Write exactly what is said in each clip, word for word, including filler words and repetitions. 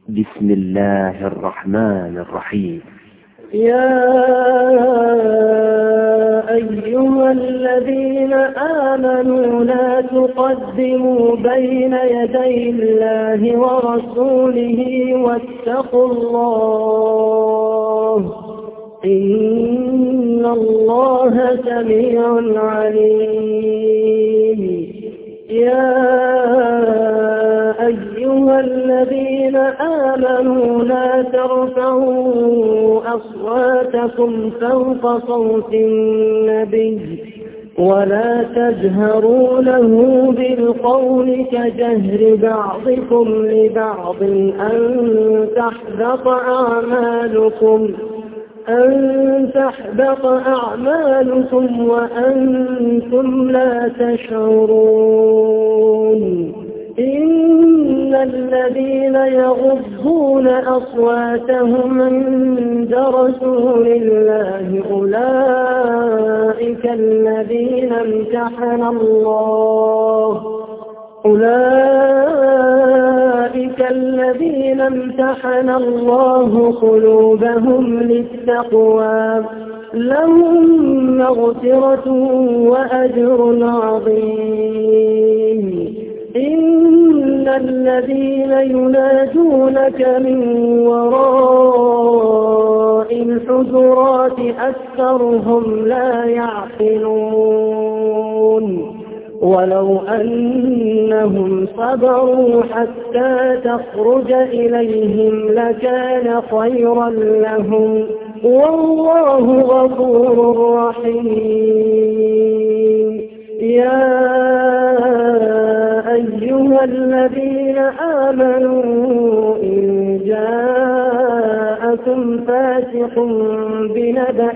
بسم الله الرحمن الرحيم. يا أيها الذين آمنوا لا تقدموا بين يدي الله ورسوله واتقوا الله إن الله سميع عليم. يا أيها الذين آمنوا لا ترفعوا أصواتكم فوق صوت النبي ولا تجهروا له بالقول كجهر بعضكم لبعض أن تحبط أعمالكم أن تحبط أعمالكم وأنتم لا تشعرون. إن الذين يغضون أصواتهم عند رسول الله أولئك الذين امتحن الله أولئك الذين امتحن الله قلوبهم للتقوى لهم مغفرة وأجر عظيم. إن الذين ينادونك من وراء الحجرات أكثرهم لا يعقلون. ولو أنهم صبروا حتى تخرج إليهم لكان خيرا لهم والله غفور رحيم. يا أيها الذين آمنوا إن جاءكم فاسق بنبأ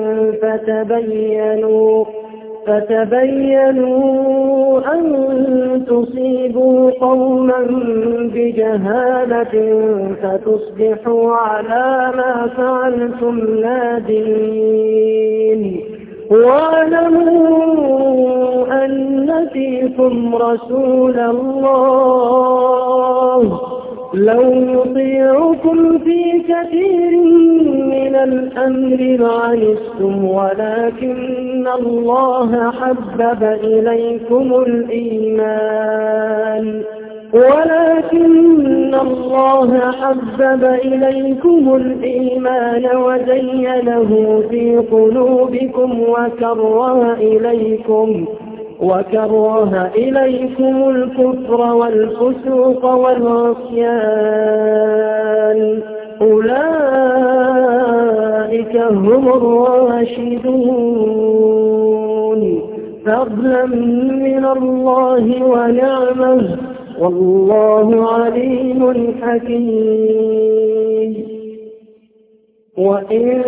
فتبينوا فتبينوا أن تصيبوا قوما بجهالة فتصبحوا على ما فعلتم نادمين. واعلموا أن فيكم رسول الله لو يطيعكم في كثير من الأمر لعنتم ولكن الله حبب إليكم الإيمان ولكن الله حبب إليكم الإيمان وزينه في قلوبكم وكره إليكم وكره إليكم الكفر والفسوق والعصيان أولئك هم الراشدون فضلا من الله ونعمه والله عليم حكيم. وإن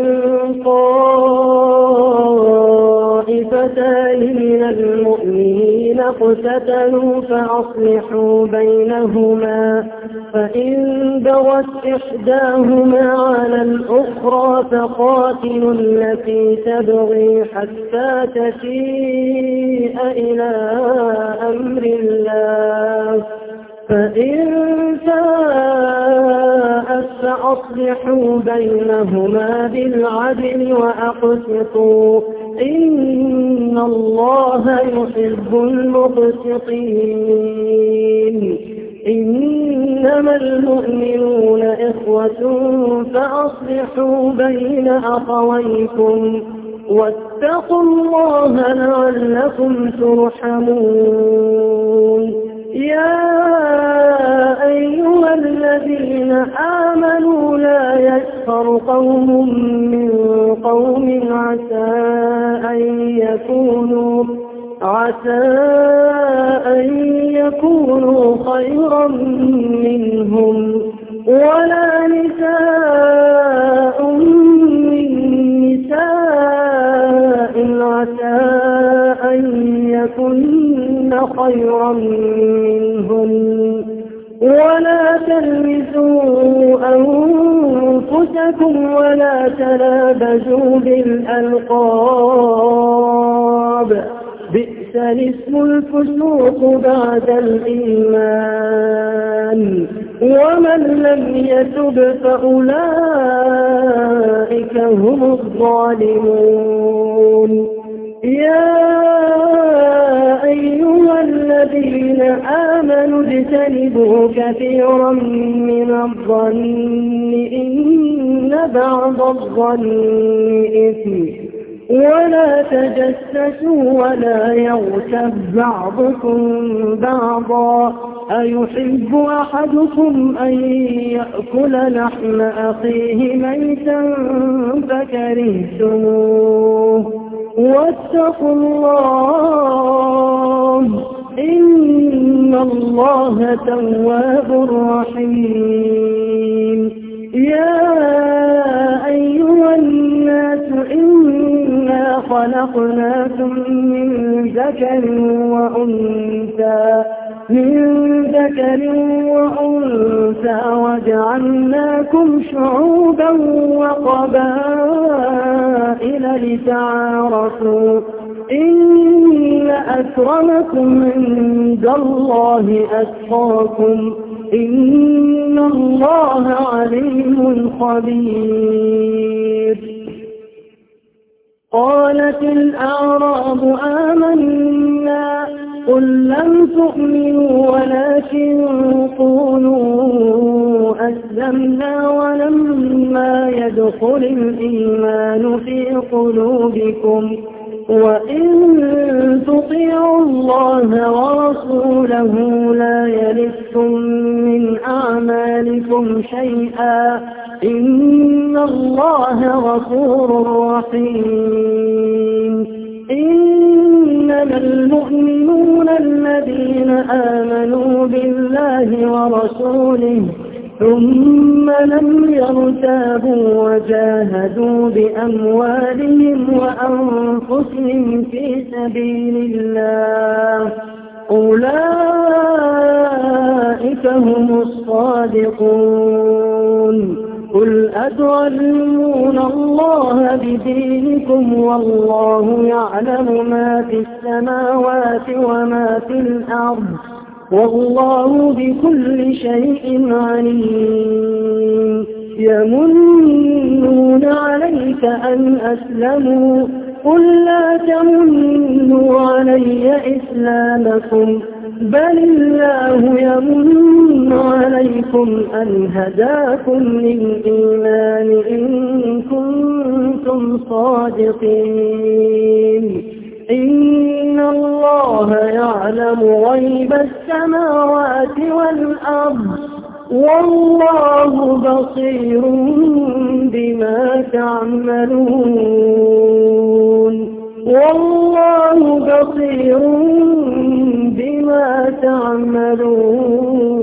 طائفتان من المؤمنين اقتتلوا فأصلحوا بينهما فإن بغت إحداهما على الأخرى فقاتلوا التي تبغي حتى تفيء إلى أمر الله فإن فاءت فأصلحوا بينهما بالعدل وأقسطوا إن الله يحب المقسطين. إنما المؤمنون إخوة فأصلحوا بين أخويكم واتقوا الله لعلكم ترحمون. يا أيها الذين آمنوا لا يسخر قوم من قوم عسى أن يكونوا عسى أن يكونوا خيرا منهم ولا نساء من نساء عسى أن يكن خيرا منهم ولا تلمزوا أنفسكم ولا تنابزوا بالألقاب بئس الاسم الفسوق بعد الإيمان ومن لم يتب فأولئك هم الظالمون. يا أيها الذين آمنوا اجتنبوا كثيرا من الظن إن بعض الظن إثم ولا تجسسوا ولا يغتب بعضكم بعضا أيحب أحدكم أن يأكل لحم أخيه ميتا فكرهتموه واتقوا الله إن الله تواب رحيم. يا أيها الناس إنا خلقناكم من ذكر وأنثى من ذكر وأنثى وجعلناكم شعوبا وقبائل لتعارفوا إن أكرمكم عند الله أتقاكم إن الله عليم خبير. قالت الأعراب آمنا قل لم تؤمنوا ولكن قولوا أسلمنا ولما يدخل الإيمان في قلوبكم وإن تطيعوا الله ورسوله لا يلدكم من أعمالكم شيئا إن الله غفور رحيم. إنما المؤمنون الذين آمنوا بالله ورسوله ثم لم يرتابوا وجاهدوا بأموالهم وأنفسهم في سبيل الله أولئك هم الصادقون. قل أتعلمون الله بدينكم والله يعلم ما في السماوات وما في الأرض والله بكل شيء عليم. يمنون عليك أن أسلموا قل لا تمنوا علي إسلامكم بل الله يمن عليكم أن هداكم للإيمان إن كنتم صادقين. إن الله يعلم غيب السماوات والأرض والله بصير بما تعملون والله بصير بما تعملون.